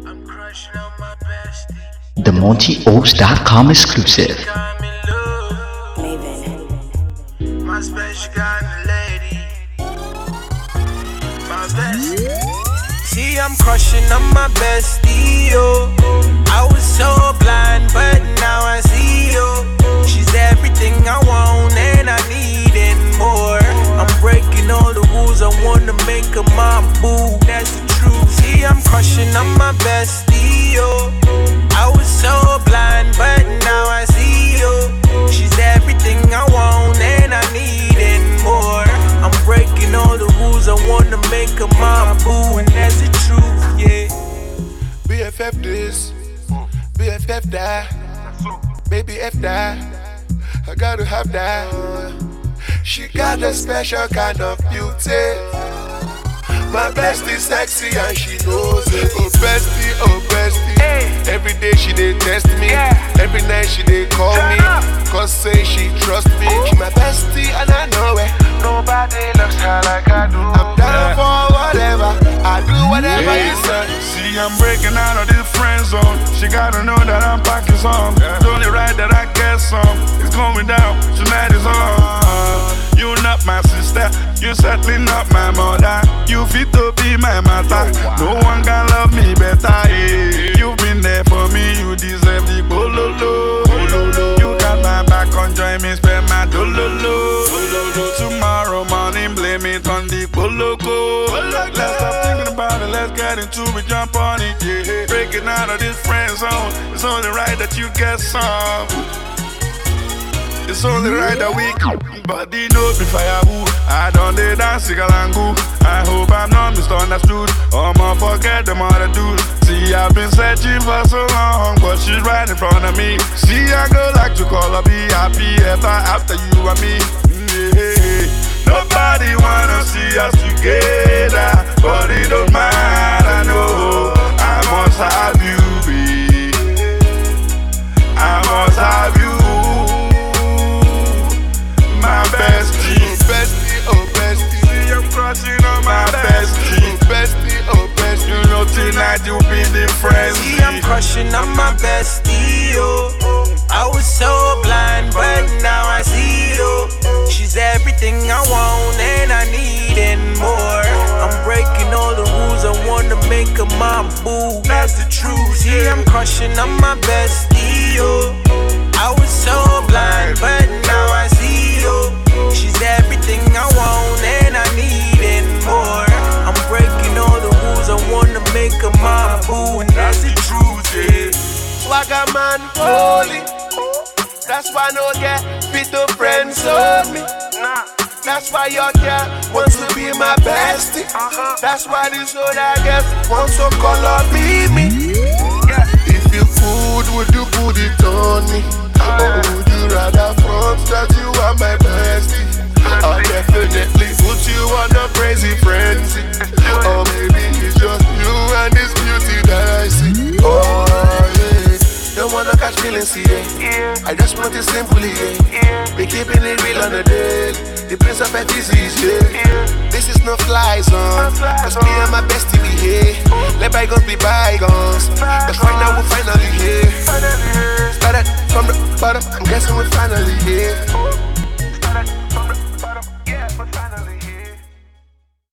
The MontyOaks.com exclusive. My special kind of lady, my bestie. See, I'm crushing on my bestie, yo. I was so blind, but now I see, yo. She's everything I want and I need and more. I'm breaking all the rules, I wanna make her my boo. That's the truth. See, I'm crushing on my bestie, yo. I was so blind, but now I see, yo. She's everything I want and I need and more. I'm breaking all the rules, I wanna make her my boo, and that's the truth, yeah. BFF this, BFF that, baby F that, I gotta have that. She got a special kind of beauty. My bestie sexy and she knows it. Oh bestie, oh bestie. Hey. Every day she dey test me, every night she dey call me, cause say she trust me. She my bestie and I know it. Nobody looks her like I do. I'm down for whatever, I do whatever you say. See, I'm breaking out of this friend zone. She gotta know that I'm packing some. It's only right that I get some. It's going down, tonight is on. You not my sister, you certainly not my mother. You fit to be my mother. No one can love me better, yeah. You've been there for me, you deserve the bololo. You got my back on, join me, spend my dololo. Tomorrow morning, blame it on the boloko. Let's stop thinking about it, let's get into it, jump on it, yeah. Breaking out of this friend zone, it's only right that you get some. It's only right that we body know me firewood. I don't dance sigalangu. I hope I'm not misunderstood. I'ma forget them other dudes. See, I've been searching for so long, but she's right in front of me. See, I go like to call her, be happy ever after you and me. Yeah. Nobody wanna see us together, but it don't matter, no. I must have you, babe. I must have you. My bestie, oh bestie, oh bestie. See, I'm crushing on my bestie. Oh bestie, oh bestie. You know tonight you'll be different. See, I'm crushing on my bestie, yo. I was so blind, but now I see, yo. She's everything I want and I need and more. I'm breaking all the rules, I wanna make her my boo. That's the truth. See, I'm crushing on my bestie, yo. I was so blind, but now I see, yo. She's everything I want and I need and more. I'm breaking all the rules, I wanna make her my boo, and that's the truth, yeah. Swagger man holy, that's why no get fit to friends on me. Nah. That's why your girl wants to be my bestie. That's why this other girl wants to call up me. Yeah. If you could, would you put it on me? Or would you rather front that you are my bestie? I'll definitely put you on a crazy frenzy. Or maybe it's just you and this beauty that I see. Oh yeah, don't wanna catch feelings here. I just want it simply, yeah. Be keeping it real on the daily. The prince of disease, yeah. This is no fly zone, cause me and my bestie be here. Let bygones be bygones, cause right now we're finally here. Started from the bottom, I'm guessing we're finally here.